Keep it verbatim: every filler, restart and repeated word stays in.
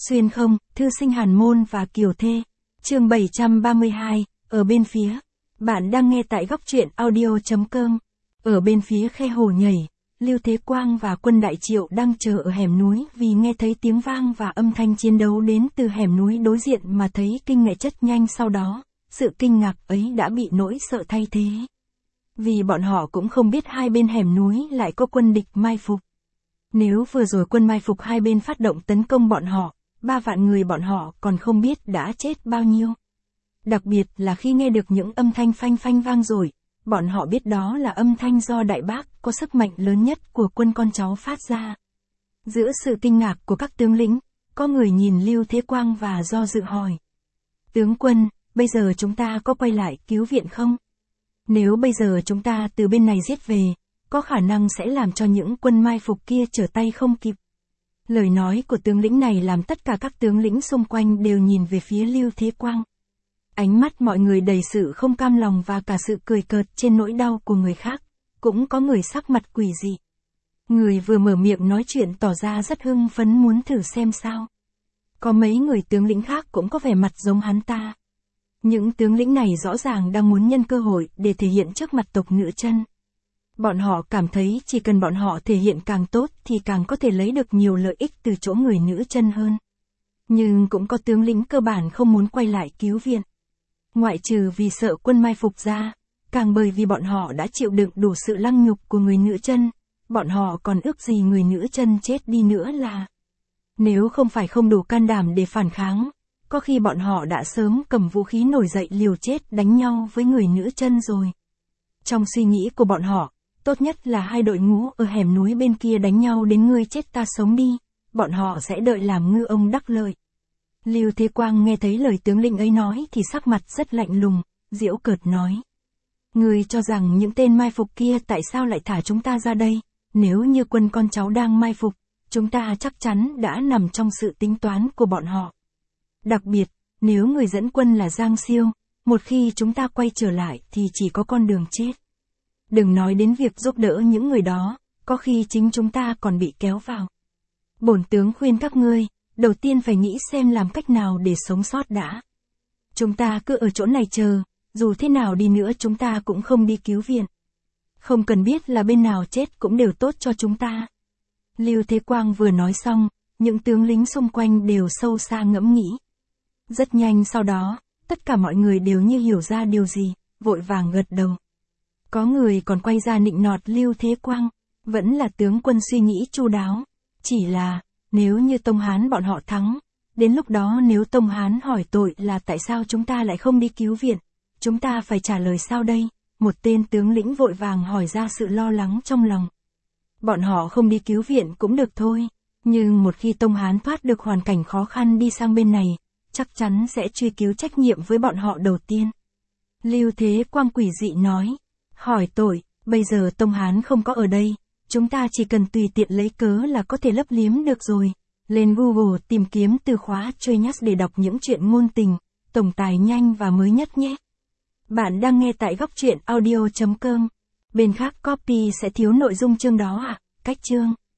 Xuyên không, thư sinh Hàn Môn và Kiều Thê. Chương bảy trăm ba mươi hai, ở bên phía. Bạn đang nghe tại góc truyện audio.com. Ở bên phía khe hồ nhảy, Lưu Thế Quang và quân Đại Triệu đang chờ ở hẻm núi vì nghe thấy tiếng vang và âm thanh chiến đấu đến từ hẻm núi đối diện mà thấy kinh ngạc rất nhanh sau đó, sự kinh ngạc ấy đã bị nỗi sợ thay thế. Vì bọn họ cũng không biết hai bên hẻm núi lại có quân địch mai phục. Nếu vừa rồi quân mai phục hai bên phát động tấn công bọn họ, ba vạn người bọn họ còn không biết đã chết bao nhiêu. Đặc biệt là khi nghe được những âm thanh phanh phanh vang rồi, bọn họ biết đó là âm thanh do Đại Bác có sức mạnh lớn nhất của quân con cháu phát ra. Giữa sự kinh ngạc của các tướng lĩnh, có người nhìn Lưu Thế Quang và do dự hỏi. Tướng quân, bây giờ chúng ta có quay lại cứu viện không? Nếu bây giờ chúng ta từ bên này giết về, có khả năng sẽ làm cho những quân mai phục kia trở tay không kịp. Lời nói của tướng lĩnh này làm tất cả các tướng lĩnh xung quanh đều nhìn về phía Lưu Thế Quang. Ánh mắt mọi người đầy sự không cam lòng và cả sự cười cợt trên nỗi đau của người khác, cũng có người sắc mặt quỷ dị. Người vừa mở miệng nói chuyện tỏ ra rất hưng phấn muốn thử xem sao. Có mấy người tướng lĩnh khác cũng có vẻ mặt giống hắn ta. Những tướng lĩnh này rõ ràng đang muốn nhân cơ hội để thể hiện trước mặt tộc Ngựa Chân. Bọn họ cảm thấy chỉ cần bọn họ thể hiện càng tốt thì càng có thể lấy được nhiều lợi ích từ chỗ người Ngựa Chân hơn. Nhưng cũng có tướng lĩnh cơ bản không muốn quay lại cứu viện. Ngoại trừ vì sợ quân mai phục ra, càng bởi vì bọn họ đã chịu đựng đủ sự lăng nhục của người Ngựa Chân, bọn họ còn ước gì người Ngựa Chân chết đi nữa là. Nếu không phải không đủ can đảm để phản kháng, có khi bọn họ đã sớm cầm vũ khí nổi dậy liều chết đánh nhau với người Ngựa Chân rồi. Trong suy nghĩ của bọn họ, tốt nhất là hai đội ngũ ở hẻm núi bên kia đánh nhau đến ngươi chết ta sống đi, bọn họ sẽ đợi làm ngư ông đắc lợi. Lưu Thế Quang nghe thấy lời tướng lĩnh ấy nói thì sắc mặt rất lạnh lùng, giễu cợt nói. Ngươi cho rằng những tên mai phục kia tại sao lại thả chúng ta ra đây, nếu như quân con cháu đang mai phục, chúng ta chắc chắn đã nằm trong sự tính toán của bọn họ. Đặc biệt, nếu người dẫn quân là Giang Siêu, một khi chúng ta quay trở lại thì chỉ có con đường chết. Đừng nói đến việc giúp đỡ những người đó, có khi chính chúng ta còn bị kéo vào. Bổn tướng khuyên các ngươi, đầu tiên phải nghĩ xem làm cách nào để sống sót đã. Chúng ta cứ ở chỗ này chờ, dù thế nào đi nữa chúng ta cũng không đi cứu viện. Không cần biết là bên nào chết cũng đều tốt cho chúng ta. Lưu Thế Quang vừa nói xong, những tướng lính xung quanh đều sâu xa ngẫm nghĩ. Rất nhanh sau đó, tất cả mọi người đều như hiểu ra điều gì, vội vàng gật đầu. Có người còn quay ra nịnh nọt Lưu Thế Quang, vẫn là tướng quân suy nghĩ chu đáo. Chỉ là, nếu như Tông Hán bọn họ thắng, đến lúc đó nếu Tông Hán hỏi tội là tại sao chúng ta lại không đi cứu viện, chúng ta phải trả lời sao đây? Một tên tướng lĩnh vội vàng hỏi ra sự lo lắng trong lòng. Bọn họ không đi cứu viện cũng được thôi, nhưng một khi Tông Hán thoát được hoàn cảnh khó khăn đi sang bên này, chắc chắn sẽ truy cứu trách nhiệm với bọn họ đầu tiên. Lưu Thế Quang quỷ dị nói, hỏi tội, bây giờ Tông Hán không có ở đây, chúng ta chỉ cần tùy tiện lấy cớ là có thể lấp liếm được rồi. Lên Google tìm kiếm từ khóa Genius để đọc những chuyện ngôn tình, tổng tài nhanh và mới nhất nhé. Bạn đang nghe tại góc truyện audio.com. Bên khác copy sẽ thiếu nội dung chương đó à? Cách chương